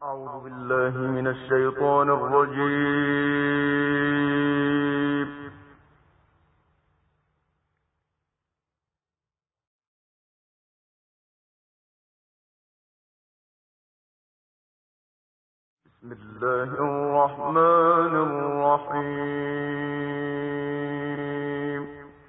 أعوذ بالله من الشيطان الرجيم. بسم الله الرحمن الرحيم.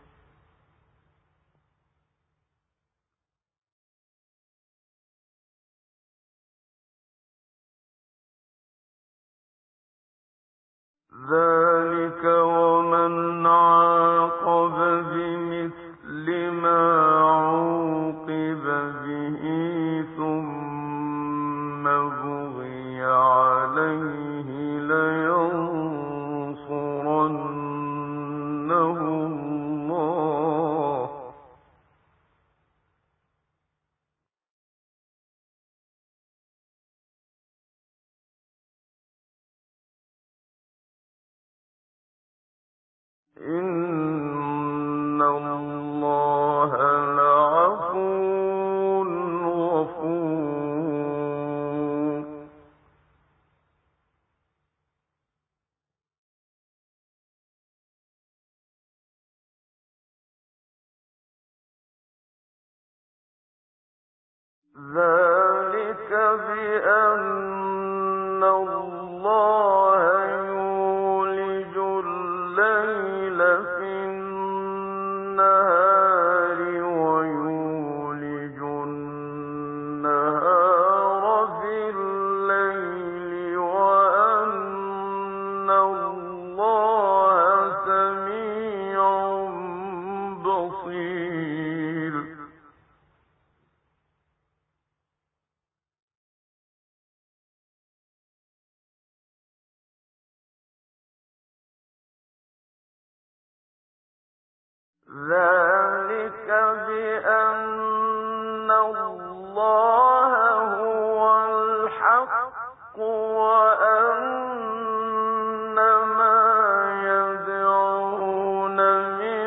ذلك ومن عاقب بمثل ما عوقب به ثم بغي عليه لينصرنه الله إن الله لعفو غفور. ذلك بأن الله يولج الليل في النهار ويولج النهار في الليل وأن الله سميع بصير. ذلك بأن الله هو الحق وأن ما يدعون من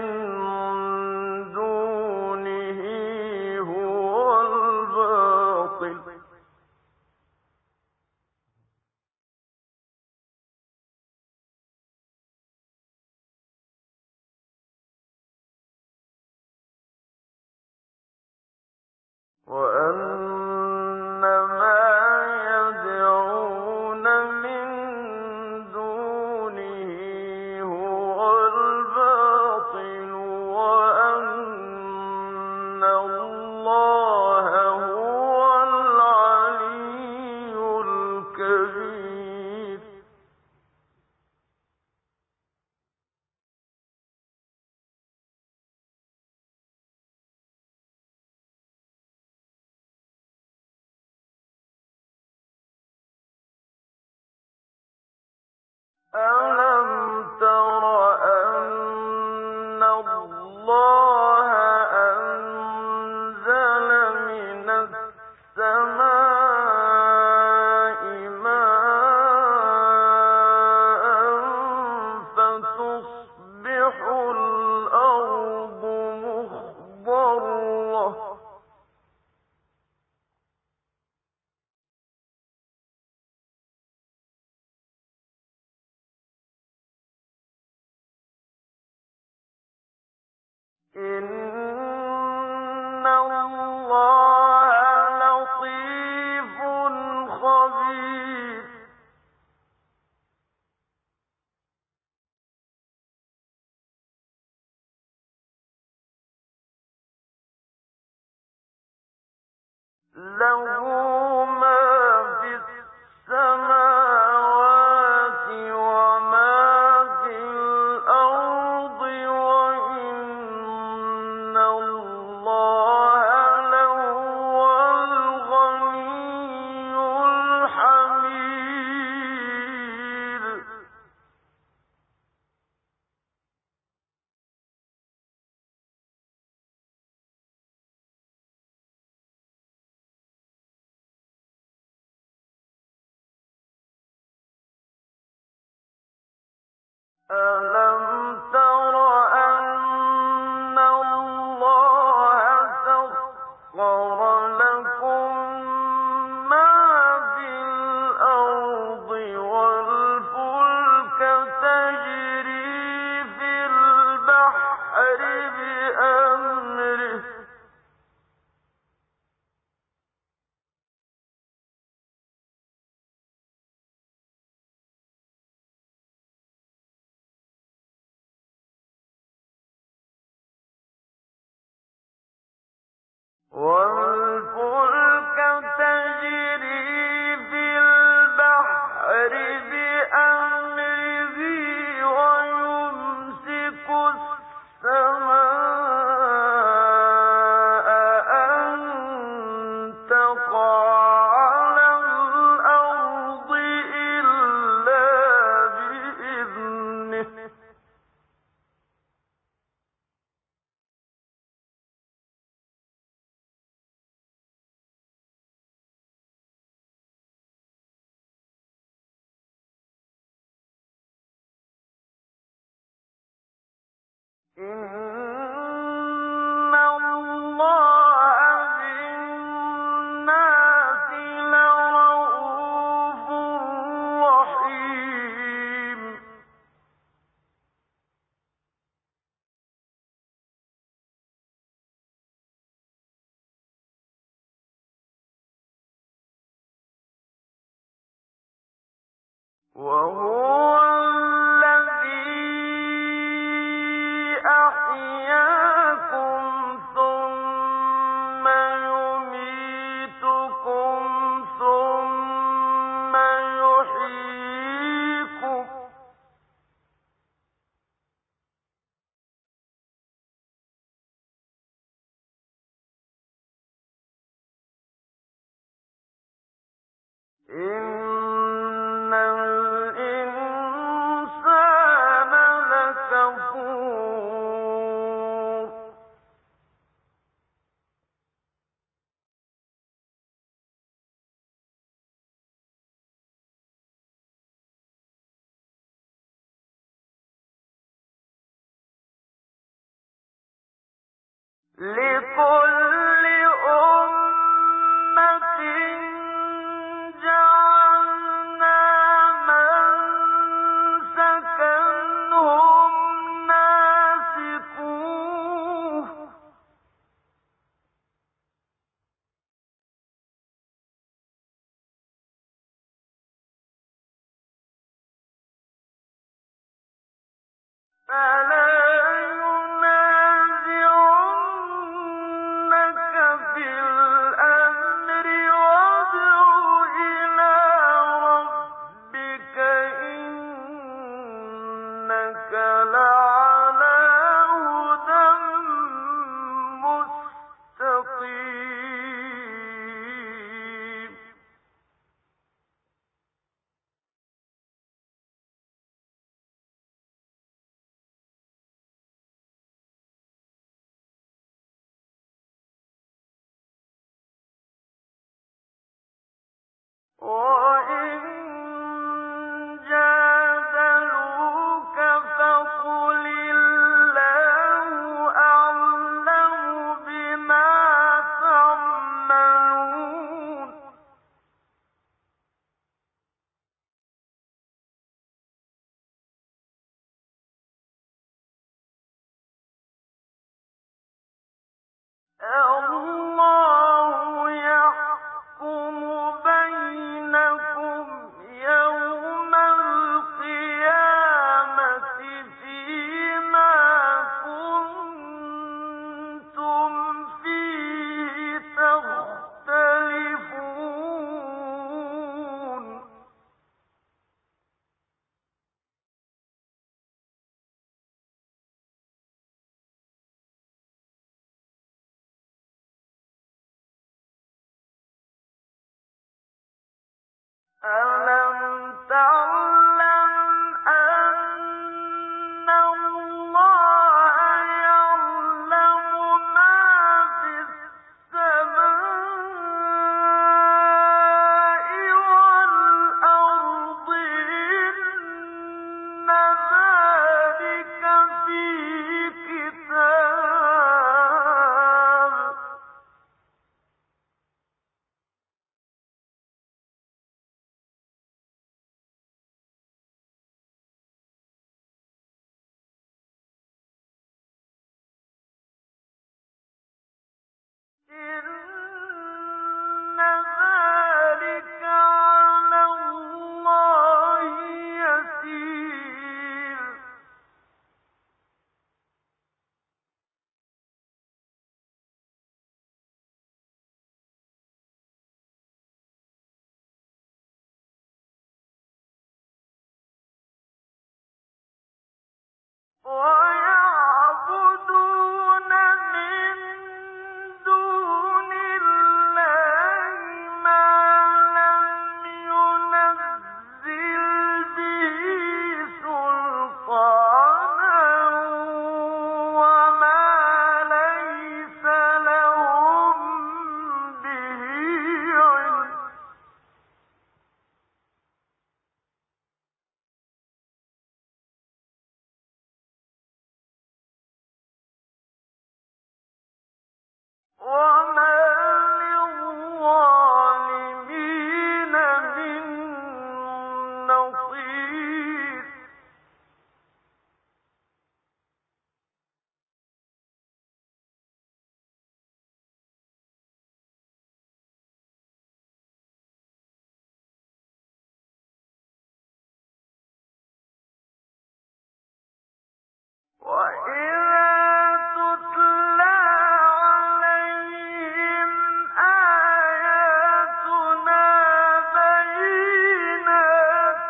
دونه هو الباطل وأن ما يدعون من دونه هو الباطل وأن الله هو العلي الكبير. أَلَمْ تَرَ أَنَّ اللَّهَ أَنزَلَ مِنَ السَّمَاءِ مَاءً فَتُصْبِحُ الْأَرْضُ مُخْضَرَّةً إِنَّ اللَّهَ لَطِيفٌ خَبِيرٌ. لَّهُ مَا فِي السَّمَاوَاتِ وَمَا فِي الْأَرْضِ وَإِنَّ اللَّهَ لَهُوَ الْغَنِيُّ الْحَمِيدُ. أَلَمْ تَرَ أَنَّ اللَّهَ سَخَّرَ لَكُم مَّا فِي الْأَرْضِ وَالْفُلْكَ تَجْرِي فِي الْبَحْرِ بِأَمْرِهِ وَيُمْسِكُ السَّمَاءَ أَن تَقَعَ عَلَى الْأَرْضِ إِلَّا بِإِذْنِهِ ۗ إِنَّ اللَّهَ بِالنَّاسِ لَرَءُوفٌ رَّحِيمٌ. وَهُوَ الَّذِي أَحْيَاكُمْ ثُمَّ يُمِيتُكُمْ ثُمَّ يُحْيِيكُمْ ۗ إِنَّ الْإِنسَانَ لَكَفُورٌ. لِكُلِّ أُمَّةٍ جَعَلْنَا مَنسَكًا هُمْ نَاسِكُوهُ ۖ فَلَا يُنَازِعُنَّكَ فِي الْأَمْرِ وَادْعُ إِلَىٰ رَبِّكَ ۖ إِنَّكَ لَعَلَىٰ هُدًى مُّسْتَقِيمٍ. وَإِن جَادَلُوكَ فَقُلِ اللَّهُ أَعْلَمُ بِمَا تَعْمَلُونَ. اللَّهُ يَحْكُمُ بَيْنَكُمْ يَوْمَ الْقِيَامَةِ فِيمَا كُنتُمْ فِيهِ تَخْتَلِفُونَ. أَلَمْ تَعْلَمْ أَنَّ اللَّهَ يَعْلَمُ مَا فِي السَّمَاءِ وَالْأَرْضِ ۖ إِنَّ ذَٰلِكَ فِي كِتَابٍ ۚ إِنَّ ذَٰلِكَ عَلَى اللَّهِ يَسِيرٌ. ويعبدون من دون الله ما لم ينزل به سلطانا وما ليس لهم به علم وما للظالمين من نصير وإذا تتلى عليهم آياتنا بينات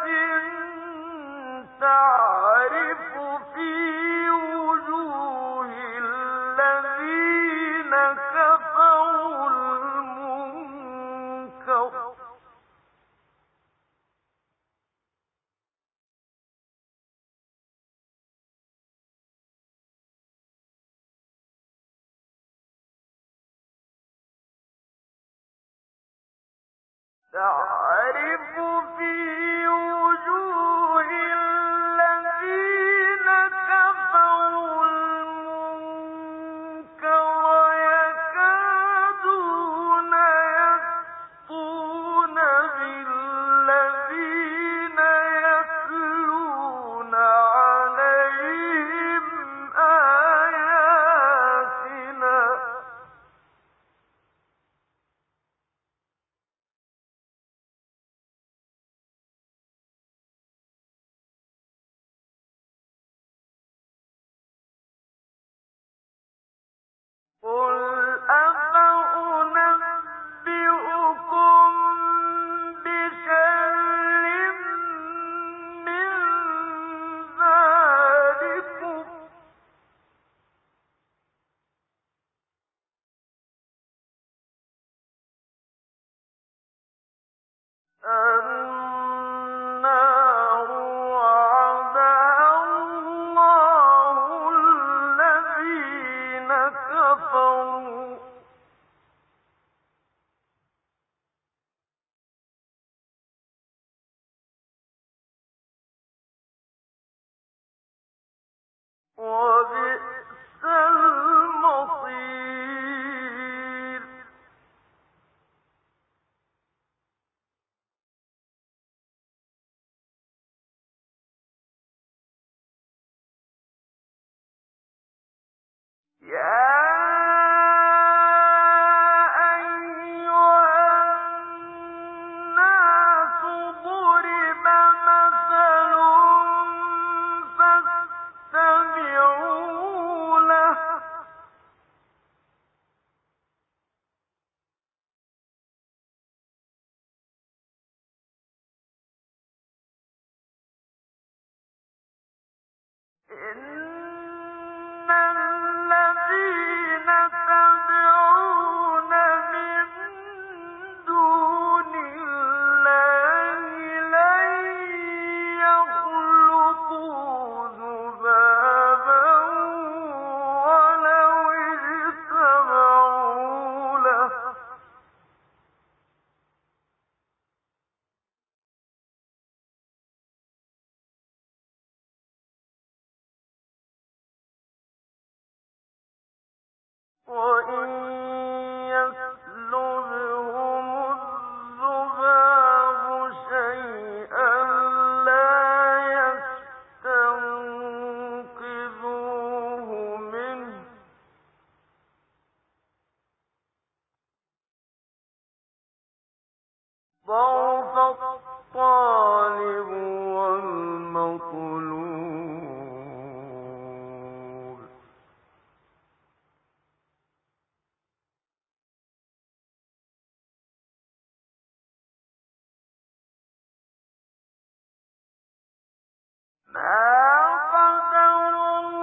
تعرف في وجوه الذين كفروا المنكر تعرف في وجوه الذين كفروا المنكر يكادون يسطون بالذين يتلون عليهم آياتنا قل أفأنبئكم بشر من ذلكم النار وعدها الله الذين كفروا وبئس المصير يا أيها الناس ضرب مثل فاستمعوا له إن الذين تدعون من دون الله لن يخلقوا ذبابا ولو اجتمعوا له وإن يسلبهم الذباب شيئا لا يستنقذوه منه ضعف الطالب والمطلوب ما قدروا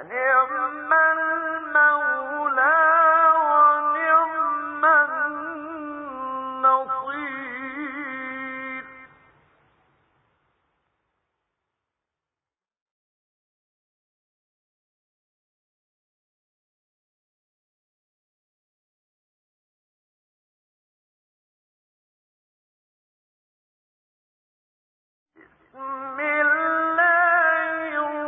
فنعم المولى ونعم النصير. بسم الله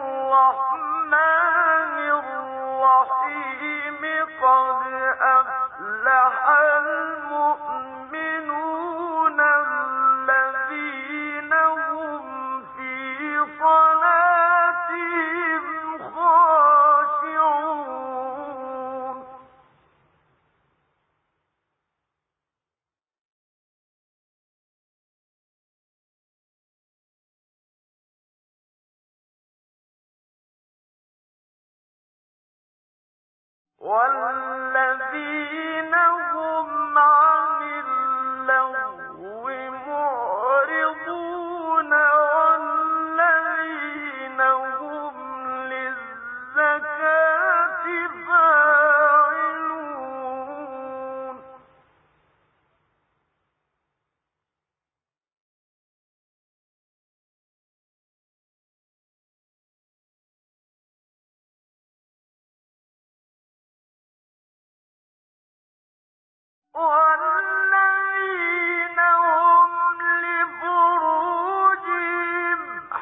الرحمن الرحيم. قد أفلح المؤمنون الذين هم في صلاتهم خاشعون. والذين هم عن اللغو معرضون والذين هم للزكاة فاعلون. والذين هم لفروجهم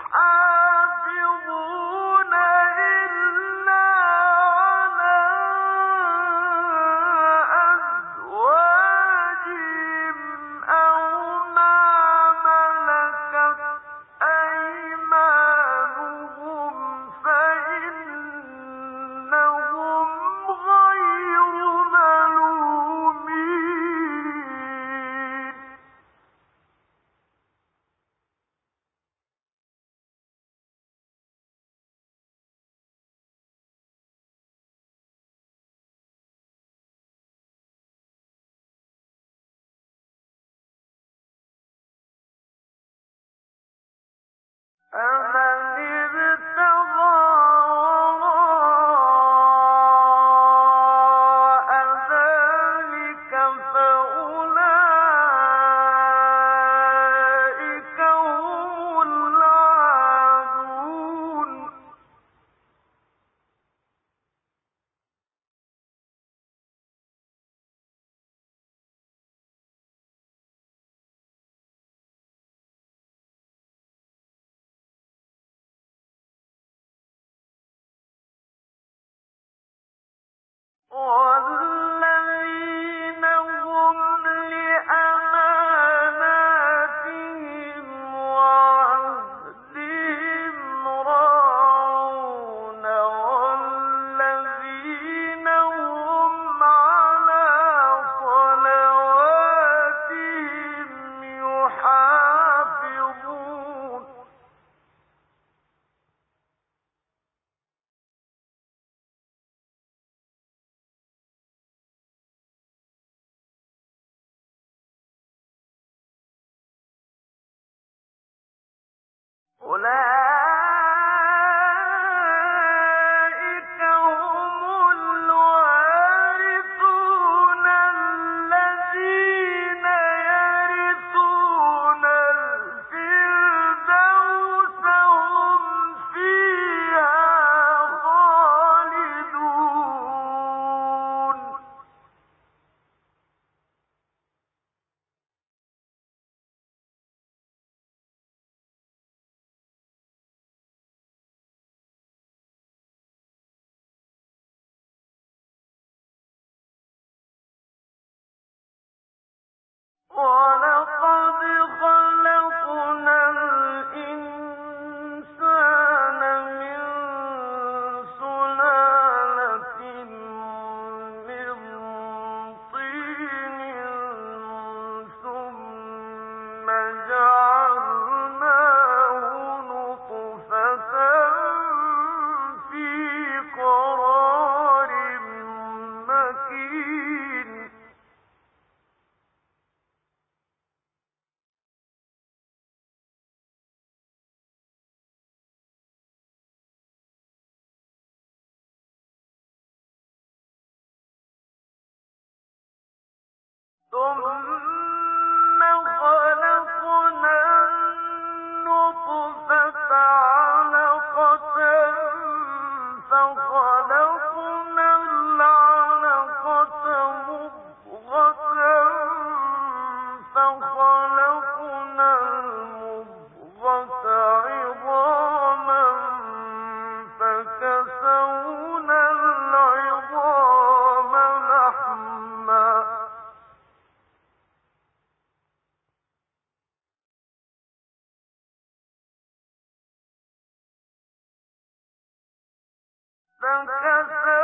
حافظون إلا على أزواجهم أو ما ملكت أيمانهم فإنهم غير ملومين. أمن ابتغى وراء ذلك فأولئك هم العادون. والذين هم لأماناتهم وعهدهم راعون والذين هم على صلواتهم يحافظون. أولئك هم الوارثون الذين يرثون الفردوس هم فيها خالدون. وَلَقَدْ خَلَقْنَا الْإِنسَانَ مِن سُلَالَةٍ مِّن طِينٍ ثُمَّ جَعَلْنَاهُ نُطْفَةً فِي قَرَارٍ مَّكِينٍ. ثم خلقنا النطفة علقة فخلقنا العلقة مضغة فخلقنا المضغة عظاما فكسونا العظام لحما فكسونا